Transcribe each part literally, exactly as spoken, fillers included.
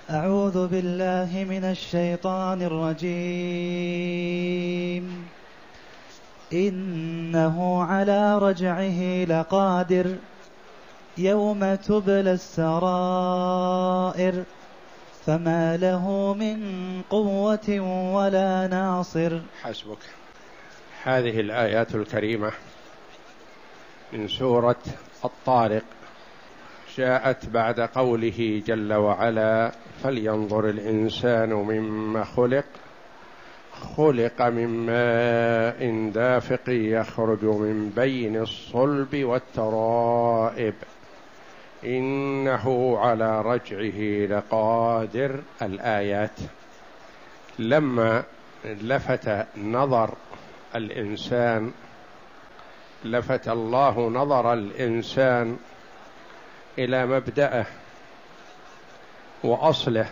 أعوذ بالله من الشيطان الرجيم. إنه على رجعه لقادر يوم تبلى السرائر فما له من قوة ولا ناصر. حسبك. هذه الآيات الكريمة من سورة الطارق جاءت بعد قوله جل وعلا: فلينظر الإنسان مما خلق خلق من ماء دافق يخرج من بين الصلب والترائب إنه على رجعه لقادر. الآيات لما لفت نظر الإنسان لفت الله نظر الإنسان إلى مبدأه وأصله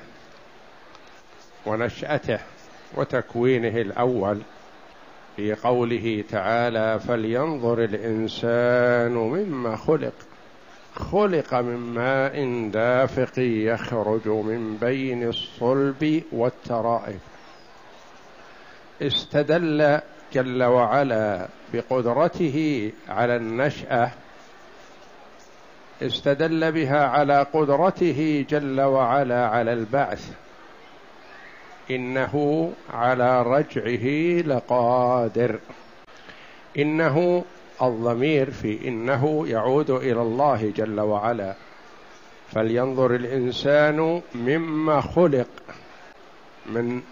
ونشأته وتكوينه الأول في قوله تعالى: فلينظر الإنسان مما خلق خلق من ماء دافق يخرج من بين الصلب والترائب. استدل جل وعلا بقدرته على النشأة، استدل بها على قدرته جل وعلا على البعث. إنه على رجعه لقادر. إنه الضمير في إنه يعود إلى الله جل وعلا. فلينظر الإنسان مما خلق، من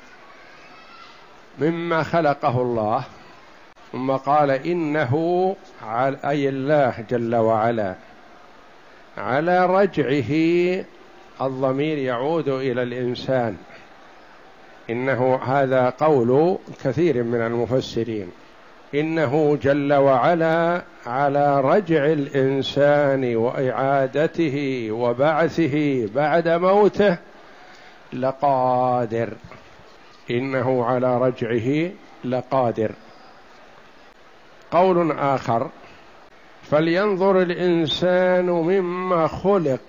مما خلقه الله، ثم قال إنه أي الله جل وعلا على رجعه. الضمير يعود إلى الإنسان. إنه هذا قول كثير من المفسرين. إنه جل وعلا على رجع الإنسان وإعادته وبعثه بعد موته لقادر. إنه على رجعه لقادر. قول آخر: فلينظر الإنسان مما خلق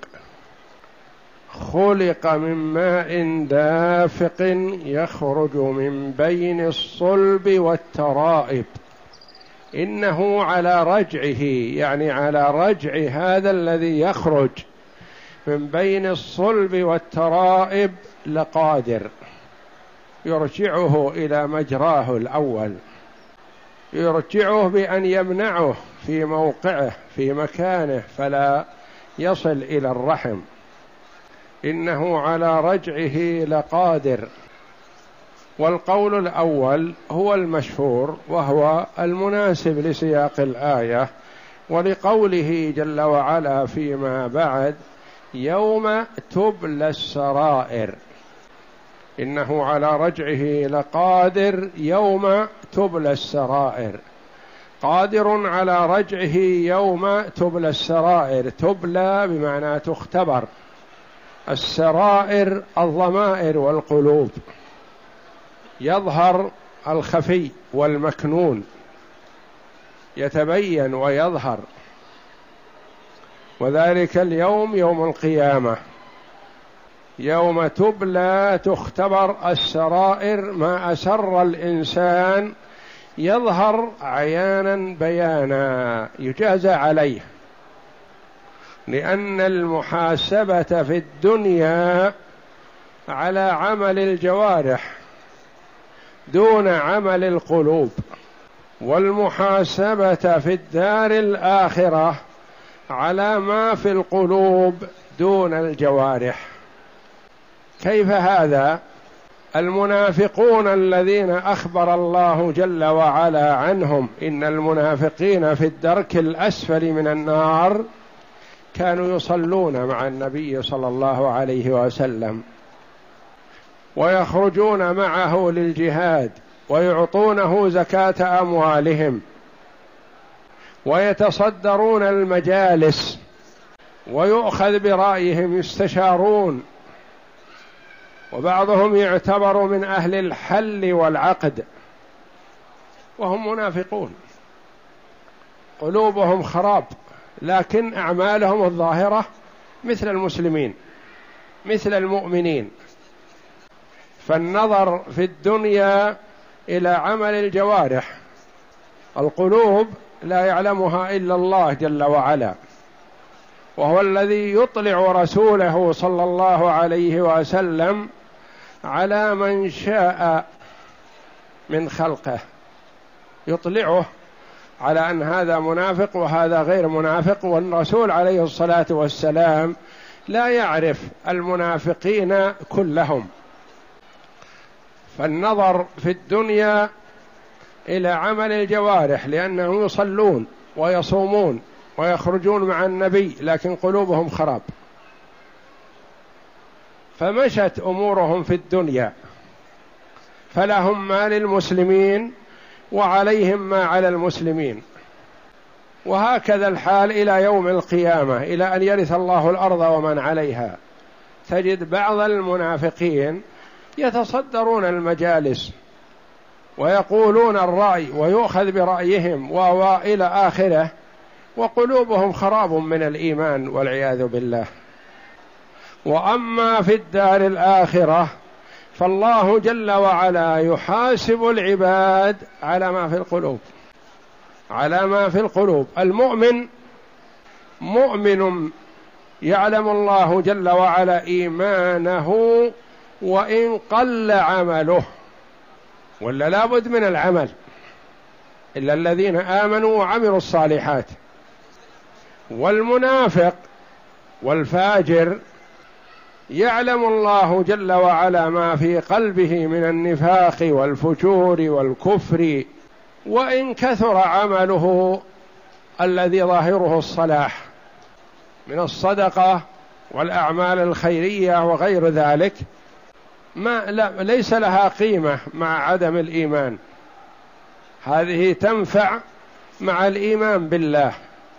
خلق من ماء دافق يخرج من بين الصلب والترائب. إنه على رجعه يعني على رجع هذا الذي يخرج من بين الصلب والترائب لقادر. يرجعه إلى مجراه الأول، يرجعه بأن يمنعه في موقعه في مكانه فلا يصل إلى الرحم. إنه على رجعه لقادر. والقول الأول هو المشهور وهو المناسب لسياق الآية ولقوله جل وعلا فيما بعد: يوم تبلى السرائر. إنه على رجعه لقادر يوم تبلى السرائر. قادر على رجعه يوم تبلى السرائر. تبلى بمعنى تختبر. السرائر الضمائر والقلوب، يظهر الخفي والمكنون، يتبين ويظهر. وذلك اليوم يوم القيامة، يوم تبلى تختبر السرائر، ما أسر الإنسان يظهر عيانا بيانا يجازى عليه. لأن المحاسبة في الدنيا على عمل الجوارح دون عمل القلوب، والمحاسبة في الدار الآخرة على ما في القلوب دون الجوارح. كيف هذا؟ المنافقون الذين أخبر الله جل وعلا عنهم إن المنافقين في الدرك الأسفل من النار كانوا يصلون مع النبي صلى الله عليه وسلم، ويخرجون معه للجهاد، ويعطونه زكاة أموالهم، ويتصدرون المجالس، ويؤخذ برأيهم، يستشارون، وبعضهم يعتبر من أهل الحل والعقد، وهم منافقون قلوبهم خراب، لكن أعمالهم الظاهرة مثل المسلمين. مثل المؤمنين. فالنظر في الدنيا إلى عمل الجوارح، القلوب لا يعلمها إلا الله جل وعلا، وهو الذي يطلع رسوله صلى الله عليه وسلم على من شاء من خلقه، يطلعه على أن هذا منافق وهذا غير منافق، والرسول عليه الصلاة والسلام لا يعرف المنافقين كلهم. فالنظر في الدنيا إلى عمل الجوارح، لأنهم يصلون ويصومون ويخرجون مع النبي لكن قلوبهم خراب، فمشت أمورهم في الدنيا، فلهم ما للمسلمين وعليهم ما على المسلمين، وهكذا الحال إلى يوم القيامة، إلى أن يرث الله الأرض ومن عليها. تجد بعض المنافقين يتصدرون المجالس ويقولون الرأي ويؤخذ برأيهم وإلى آخره، وقلوبهم خراب من الإيمان والعياذ بالله. وأما في الدار الآخرة فالله جل وعلا يحاسب العباد على ما في القلوب، على ما في القلوب. المؤمن مؤمن يعلم الله جل وعلا إيمانه وإن قل عمله، ولا لا بد من العمل، إلا الذين آمنوا وعملوا الصالحات. والمنافق والفاجر يعلم الله جل وعلا ما في قلبه من النفاق والفجور والكفر، وإن كثر عمله الذي ظاهره الصلاح من الصدقة والأعمال الخيرية وغير ذلك، ما لا ليس لها قيمة مع عدم الإيمان. هذه تنفع مع الإيمان بالله.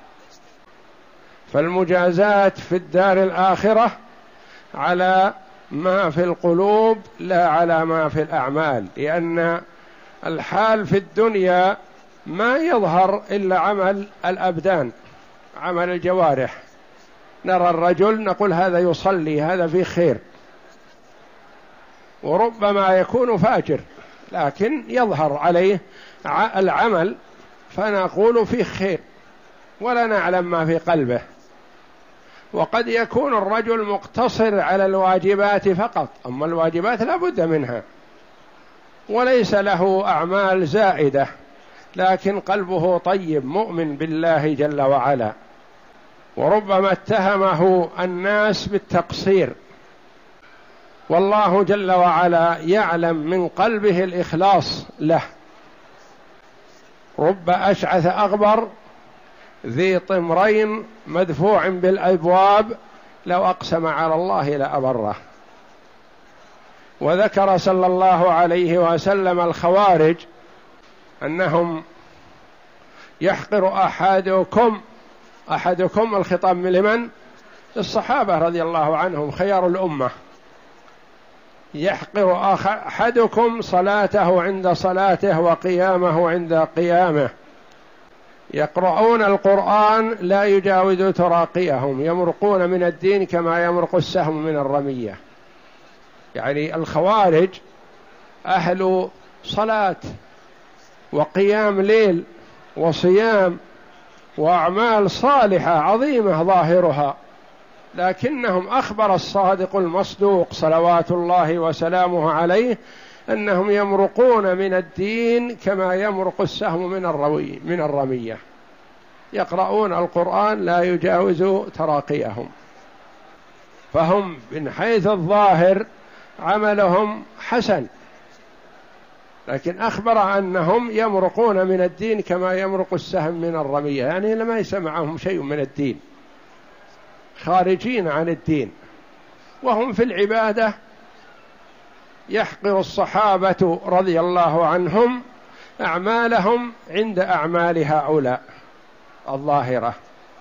فالمجازات في الدار الآخرة على ما في القلوب لا على ما في الأعمال، لأن الحال في الدنيا ما يظهر إلا عمل الأبدان، عمل الجوارح. نرى الرجل نقول هذا يصلي، هذا فيه خير، وربما يكون فاجر لكن يظهر عليه العمل فنقول فيه خير ولا نعلم ما في قلبه. وقد يكون الرجل مقتصر على الواجبات فقط، أما الواجبات لا بد منها، وليس له أعمال زائدة، لكن قلبه طيب مؤمن بالله جل وعلا. وربما اتهمه الناس بالتقصير، والله جل وعلا يعلم من قلبه الإخلاص له. رب أشعث أغبر ذي طمرين مدفوع بالأبواب لو أقسم على الله لأبره. وذكر صلى الله عليه وسلم الخوارج أنهم يحقر أحدكم أحدكم الخطاب لمن؟ الصحابة رضي الله عنهم خيار الأمة. يحقر أحدكم صلاته عند صلاته وقيامه عند قيامه، يقرؤون القرآن لا يجاوز تراقيهم، يمرقون من الدين كما يمرق السهم من الرمية. يعني الخوارج أهل صلاة وقيام ليل وصيام وأعمال صالحة عظيمة ظاهرها، لكنهم أخبر الصادق المصدوق صلوات الله وسلامه عليه أنهم يمرقون من الدين كما يمرق السهم من الروي من الرمية، يقرؤون القرآن لا يجاوز تراقيهم. فهم من حيث الظاهر عملهم حسن، لكن أخبر أنهم يمرقون من الدين كما يمرق السهم من الرمية، يعني لما يسمعهم شيء من الدين، خارجين عن الدين. وهم في العبادة يحقر الصحابة رضي الله عنهم أعمالهم عند أعمال هؤلاء الظاهرة.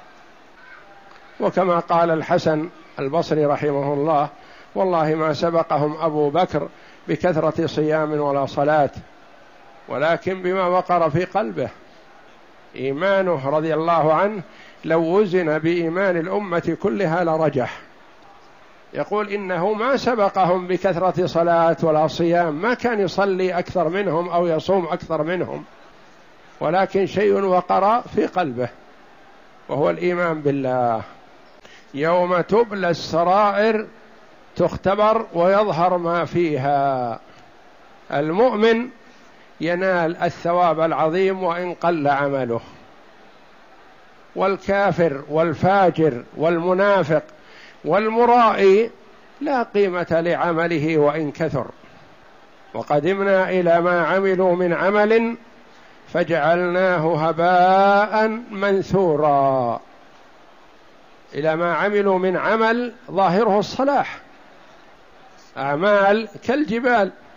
وكما قال الحسن البصري رحمه الله: والله ما سبقهم أبو بكر بكثرة صيام ولا صلاة، ولكن بما وقر في قلبه إيمانه رضي الله عنه لو وزن بإيمان الأمة كلها لرجح. يقول إنه ما سبقهم بكثرة صلاة ولا صيام، ما كان يصلي أكثر منهم أو يصوم أكثر منهم، ولكن شيء وقر في قلبه وهو الإيمان بالله. يوم تبلى السرائر تختبر ويظهر ما فيها. المؤمن ينال الثواب العظيم وإن قل عمله، والكافر والفاجر والمنافق والمرائي لا قيمة لعمله وإن كثر. وقدمنا إلى ما عملوا من عمل فجعلناه هباء منثورا. إلى ما عملوا من عمل ظاهره الصلاح، أعمال كالجبال